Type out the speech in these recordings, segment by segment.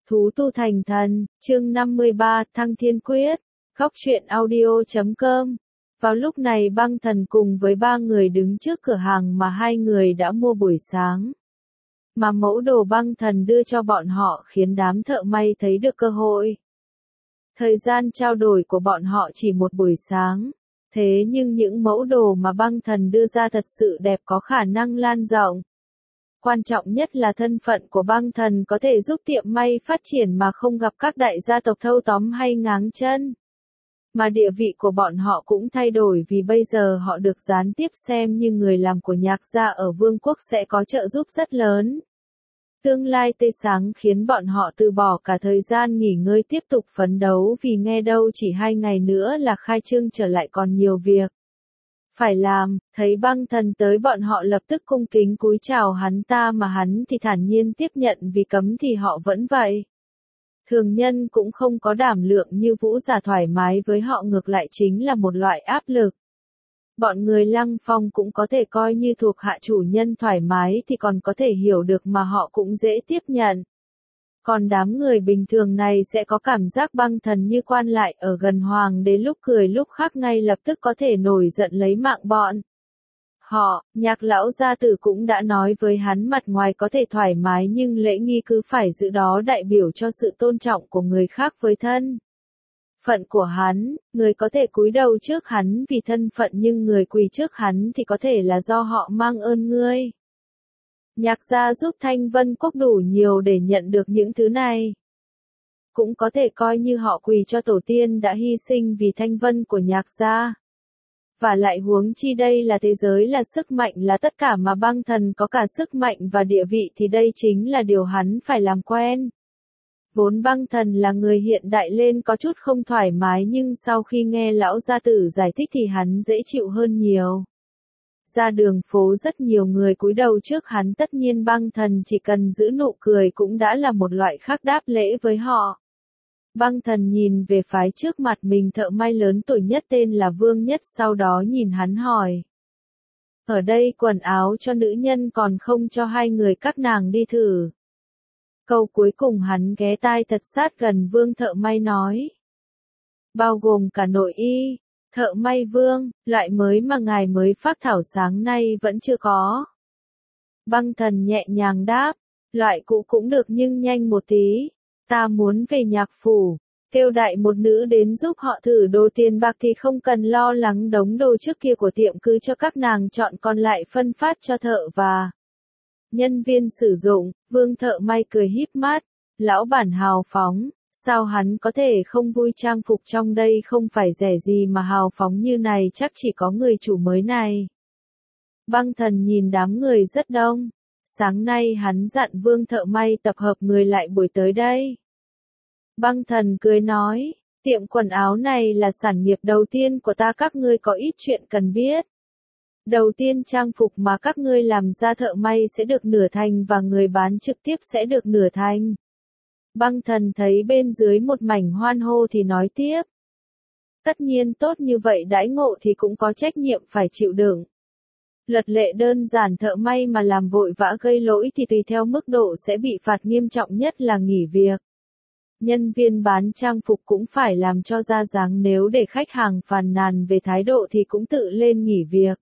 Thú tu thành thần, chương 53, Thăng Thiên Quyết, Góc truyện audio.com. Vào lúc này Băng Thần cùng với ba người đứng trước cửa hàng mà hai người đã mua buổi sáng. Mà mẫu đồ Băng Thần đưa cho bọn họ khiến đám thợ may thấy được cơ hội. Thời gian trao đổi của bọn họ chỉ một buổi sáng. Thế nhưng những mẫu đồ mà Băng Thần đưa ra thật sự đẹp, có khả năng lan rộng. Quan trọng nhất là thân phận của Băng Thần có thể giúp tiệm may phát triển mà không gặp các đại gia tộc thâu tóm hay ngáng chân. Mà địa vị của bọn họ cũng thay đổi vì bây giờ họ được gián tiếp xem như người làm của Nhạc gia ở Vương quốc, sẽ có trợ giúp rất lớn. Tương lai tươi sáng khiến bọn họ từ bỏ cả thời gian nghỉ ngơi tiếp tục phấn đấu, vì nghe đâu chỉ 2 ngày nữa là khai trương trở lại, còn nhiều việc phải làm. Thấy Băng Thần tới, bọn họ lập tức cung kính cúi chào hắn ta, mà hắn thì thản nhiên tiếp nhận, vì cấm thì họ vẫn vậy. Thường nhân cũng không có đảm lượng như Vũ Giả thoải mái với họ, ngược lại chính là một loại áp lực. Bọn người Lăng Phong cũng có thể coi như thuộc hạ, chủ nhân thoải mái thì còn có thể hiểu được mà họ cũng dễ tiếp nhận. Còn đám người bình thường này sẽ có cảm giác Băng Thần như quan lại ở gần hoàng đế, lúc cười lúc khắc ngay lập tức có thể nổi giận lấy mạng bọn họ. Nhạc lão gia tử cũng đã nói với hắn, mặt ngoài có thể thoải mái nhưng lễ nghi cứ phải giữ, đó đại biểu cho sự tôn trọng của người khác với thân phận của hắn. Người có thể cúi đầu trước hắn vì thân phận, nhưng người quỳ trước hắn thì có thể là do họ mang ơn ngươi. Nhạc gia giúp Thanh Vân Quốc đủ nhiều để nhận được những thứ này. Cũng có thể coi như họ quỳ cho tổ tiên đã hy sinh vì Thanh Vân của Nhạc gia. Và lại huống chi đây là thế giới, là sức mạnh, là tất cả, mà Băng Thần có cả sức mạnh và địa vị thì đây chính là điều hắn phải làm quen. Vốn Băng Thần là người hiện đại lên có chút không thoải mái, nhưng sau khi nghe lão gia tử giải thích thì hắn dễ chịu hơn nhiều. Ra đường phố rất nhiều người cúi đầu trước hắn, tất nhiên Băng Thần chỉ cần giữ nụ cười cũng đã là một loại khác đáp lễ với họ. Băng Thần nhìn về phái trước mặt mình, thợ may lớn tuổi nhất tên là Vương Nhất, sau đó nhìn hắn hỏi. Ở đây quần áo cho nữ nhân còn không cho hai người các nàng đi thử? Câu cuối cùng hắn ghé tai thật sát gần Vương thợ may nói. Bao gồm cả nội y. Thợ may Vương, loại mới mà ngài mới phác thảo sáng nay vẫn chưa có. Băng Thần nhẹ nhàng đáp, loại cũ cũng được nhưng nhanh một tí. Ta muốn về Nhạc phủ, kêu đại một nữ đến giúp họ thử đồ, tiền bạc thì không cần lo lắng, đống đồ trước kia của tiệm cứ cho các nàng chọn, còn lại phân phát cho thợ và nhân viên sử dụng. Vương thợ may cười híp mắt, lão bản hào phóng. Sao hắn có thể không vui, trang phục trong đây không phải rẻ gì mà hào phóng như này, chắc chỉ có người chủ mới này. Băng Thần nhìn đám người rất đông. Sáng nay hắn dặn Vương thợ may tập hợp người lại buổi tới đây. Băng Thần cười nói, tiệm quần áo này là sản nghiệp đầu tiên của ta, các ngươi có ít chuyện cần biết. Đầu tiên, trang phục mà các ngươi làm ra thợ may sẽ được nửa thành và người bán trực tiếp sẽ được nửa thành. Băng Thần thấy bên dưới một mảnh hoan hô thì nói tiếp. Tất nhiên tốt như vậy đãi ngộ thì cũng có trách nhiệm phải chịu đựng. Luật lệ đơn giản, thợ may mà làm vội vã gây lỗi thì tùy theo mức độ sẽ bị phạt, nghiêm trọng nhất là nghỉ việc. Nhân viên bán trang phục cũng phải làm cho ra dáng, nếu để khách hàng phàn nàn về thái độ thì cũng tự lên nghỉ việc.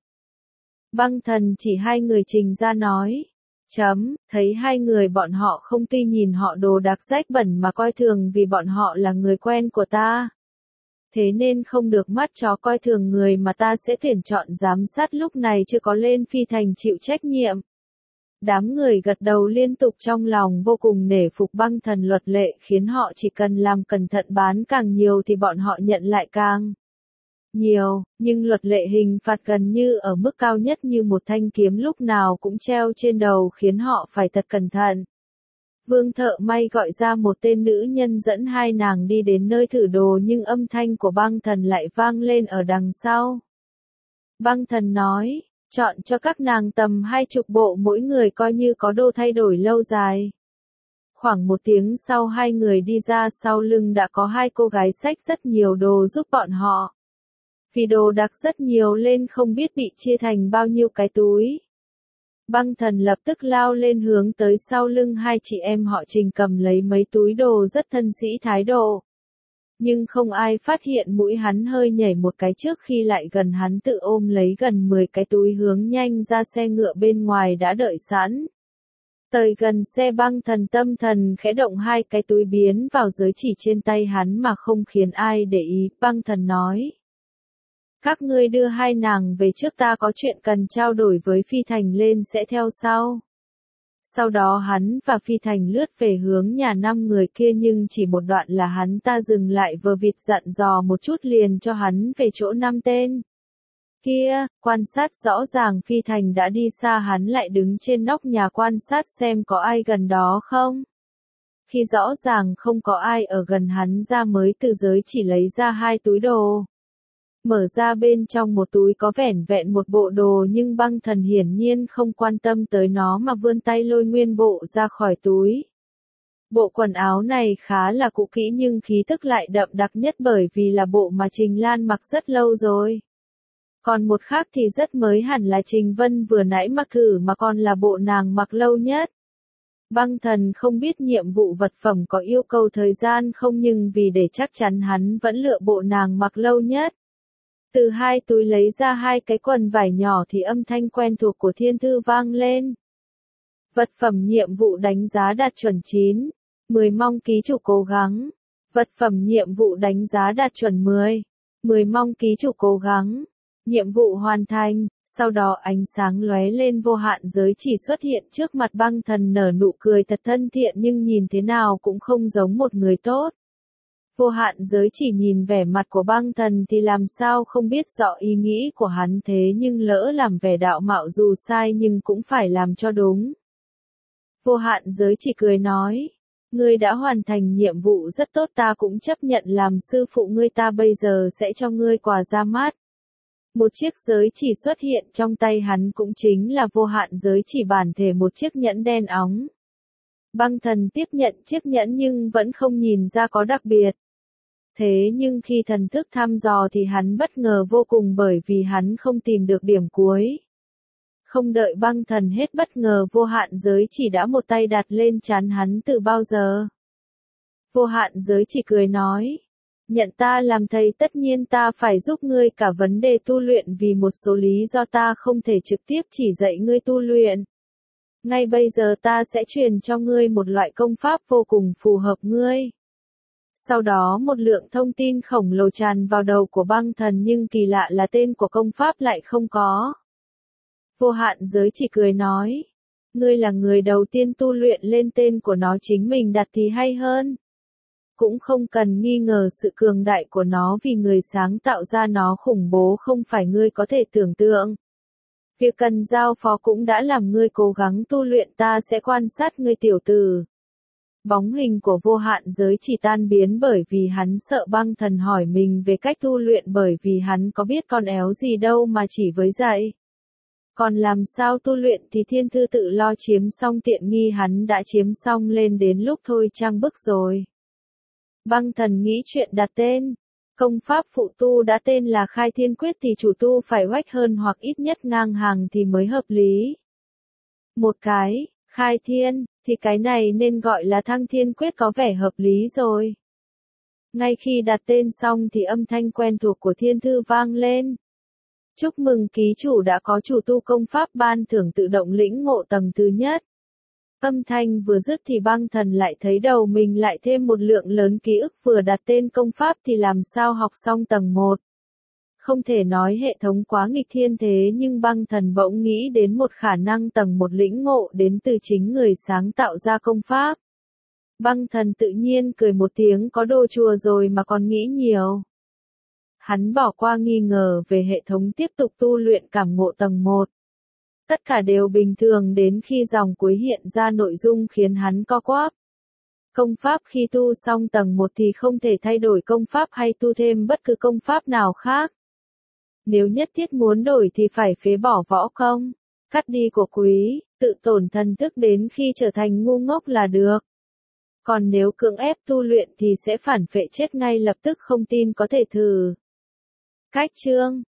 Băng Thần chỉ hai người Trình ra nói. Thấy hai người bọn họ không, tuy nhìn họ đồ đạc rách bẩn mà coi thường, vì bọn họ là người quen của ta. Thế nên không được mắt chó coi thường người mà ta sẽ tuyển chọn giám sát, lúc này chưa có lên phi thành chịu trách nhiệm. Đám người gật đầu liên tục, trong lòng vô cùng nể phục Băng Thần. Luật lệ khiến họ chỉ cần làm cẩn thận, bán càng nhiều thì bọn họ nhận lại càng nhiều, nhưng luật lệ hình phạt gần như ở mức cao nhất, như một thanh kiếm lúc nào cũng treo trên đầu, khiến họ phải thật cẩn thận. Vương thợ may gọi ra một tên nữ nhân dẫn hai nàng đi đến nơi thử đồ, nhưng âm thanh của Băng Thần lại vang lên ở đằng sau. Băng Thần nói, chọn cho các nàng tầm 20 bộ mỗi người, coi như có đồ thay đổi lâu dài. Khoảng 1 tiếng sau hai người đi ra, sau lưng đã có hai cô gái xách rất nhiều đồ giúp bọn họ. Vì đồ đặc rất nhiều lên không biết bị chia thành bao nhiêu cái túi. Băng Thần lập tức lao lên hướng tới sau lưng hai chị em họ Trình cầm lấy mấy túi đồ rất thân sĩ thái độ. Nhưng không ai phát hiện mũi hắn hơi nhảy một cái trước khi lại gần hắn tự ôm lấy gần 10 cái túi hướng nhanh ra xe ngựa bên ngoài đã đợi sẵn. Tới gần xe Băng Thần tâm thần khẽ động hai cái túi biến vào giới chỉ trên tay hắn mà không khiến ai để ý. Băng Thần nói. Các ngươi đưa hai nàng về trước, ta có chuyện cần trao đổi với Phi Thành lên sẽ theo sau. Sau đó hắn và Phi Thành lướt về hướng nhà 5 người kia nhưng chỉ một đoạn là hắn ta dừng lại vờ vịt dặn dò một chút liền cho hắn về chỗ 5 tên. Kia, quan sát rõ ràng Phi Thành đã đi xa hắn lại đứng trên nóc nhà quan sát xem có ai gần đó không. Khi rõ ràng không có ai ở gần hắn ra mới từ giới chỉ lấy ra hai túi đồ. Mở ra bên trong một túi có vẻn vẹn một bộ đồ nhưng Băng Thần hiển nhiên không quan tâm tới nó mà vươn tay lôi nguyên bộ ra khỏi túi. Bộ quần áo này khá là cũ kỹ nhưng khí tức lại đậm đặc nhất bởi vì là bộ mà Trình Lan mặc rất lâu rồi. Còn một khác thì rất mới hẳn là Trình Vân vừa nãy mặc thử mà còn là bộ nàng mặc lâu nhất. Băng Thần không biết nhiệm vụ vật phẩm có yêu cầu thời gian không nhưng vì để chắc chắn hắn vẫn lựa bộ nàng mặc lâu nhất. Từ hai túi lấy ra hai cái quần vải nhỏ thì âm thanh quen thuộc của Thiên Thư vang lên. Vật phẩm nhiệm vụ đánh giá đạt chuẩn 9, 10 mong ký chủ cố gắng. Vật phẩm nhiệm vụ đánh giá đạt chuẩn 10, 10 mong ký chủ cố gắng. Nhiệm vụ hoàn thành, sau đó ánh sáng lóe lên vô hạn giới chỉ xuất hiện trước mặt Băng Thần nở nụ cười thật thân thiện nhưng nhìn thế nào cũng không giống một người tốt. Vô hạn giới chỉ nhìn vẻ mặt của Băng Thần thì làm sao không biết rõ ý nghĩ của hắn thế nhưng lỡ làm vẻ đạo mạo dù sai nhưng cũng phải làm cho đúng. Vô hạn giới chỉ cười nói, ngươi đã hoàn thành nhiệm vụ rất tốt ta cũng chấp nhận làm sư phụ ngươi ta bây giờ sẽ cho ngươi quà ra mắt. Một chiếc giới chỉ xuất hiện trong tay hắn cũng chính là vô hạn giới chỉ bản thể một chiếc nhẫn đen óng. Băng Thần tiếp nhận chiếc nhẫn nhưng vẫn không nhìn ra có đặc biệt. Thế nhưng khi thần thức thăm dò thì hắn bất ngờ vô cùng bởi vì hắn không tìm được điểm cuối. Không đợi Băng Thần hết bất ngờ vô hạn giới chỉ đã một tay đặt lên trán hắn từ bao giờ. Vô hạn giới chỉ cười nói. Nhận ta làm thầy tất nhiên ta phải giúp ngươi cả vấn đề tu luyện vì một số lý do ta không thể trực tiếp chỉ dạy ngươi tu luyện. Ngay bây giờ ta sẽ truyền cho ngươi một loại công pháp vô cùng phù hợp ngươi. Sau đó một lượng thông tin khổng lồ tràn vào đầu của Băng Thần nhưng kỳ lạ là tên của công pháp lại không có. Vô hạn giới chỉ cười nói. Ngươi là người đầu tiên tu luyện lên tên của nó chính mình đặt thì hay hơn. Cũng không cần nghi ngờ sự cường đại của nó vì người sáng tạo ra nó khủng bố không phải ngươi có thể tưởng tượng. Việc cần giao phó cũng đã làm ngươi cố gắng tu luyện ta sẽ quan sát ngươi tiểu tử. Bóng hình của vô hạn giới chỉ tan biến bởi vì hắn sợ Băng Thần hỏi mình về cách tu luyện bởi vì hắn có biết con éo gì đâu mà chỉ với dạy. Còn làm sao tu luyện thì Thiên Thư tự lo chiếm xong tiện nghi hắn đã chiếm xong lên đến lúc thôi trang bức rồi. Băng Thần nghĩ chuyện đặt tên. Công pháp phụ tu đã tên là Khai Thiên Quyết thì chủ tu phải oách hơn hoặc ít nhất ngang hàng thì mới hợp lý. Một cái, Khai Thiên, thì cái này nên gọi là Thăng Thiên Quyết có vẻ hợp lý rồi. Ngay khi đặt tên xong thì âm thanh quen thuộc của Thiên Thư vang lên. Chúc mừng ký chủ đã có chủ tu công pháp ban thưởng tự động lĩnh ngộ tầng thứ nhất. Âm thanh vừa dứt thì Băng Thần lại thấy đầu mình lại thêm một lượng lớn ký ức vừa đặt tên công pháp thì làm sao học xong tầng 1. Không thể nói hệ thống quá nghịch thiên thế nhưng Băng Thần bỗng nghĩ đến một khả năng tầng 1 lĩnh ngộ đến từ chính người sáng tạo ra công pháp. Băng Thần tự nhiên cười một tiếng có đồ chùa rồi mà còn nghĩ nhiều. Hắn bỏ qua nghi ngờ về hệ thống tiếp tục tu luyện cảm ngộ tầng 1. Tất cả đều bình thường đến khi dòng cuối hiện ra nội dung khiến hắn co quắp. Công pháp khi tu xong tầng 1 thì không thể thay đổi công pháp hay tu thêm bất cứ công pháp nào khác. Nếu nhất thiết muốn đổi thì phải phế bỏ võ công, cắt đi của quý, tự tổn thần thức đến khi trở thành ngu ngốc là được. Còn nếu cưỡng ép tu luyện thì sẽ phản phệ chết ngay lập tức không tin có thể thử. Cách chương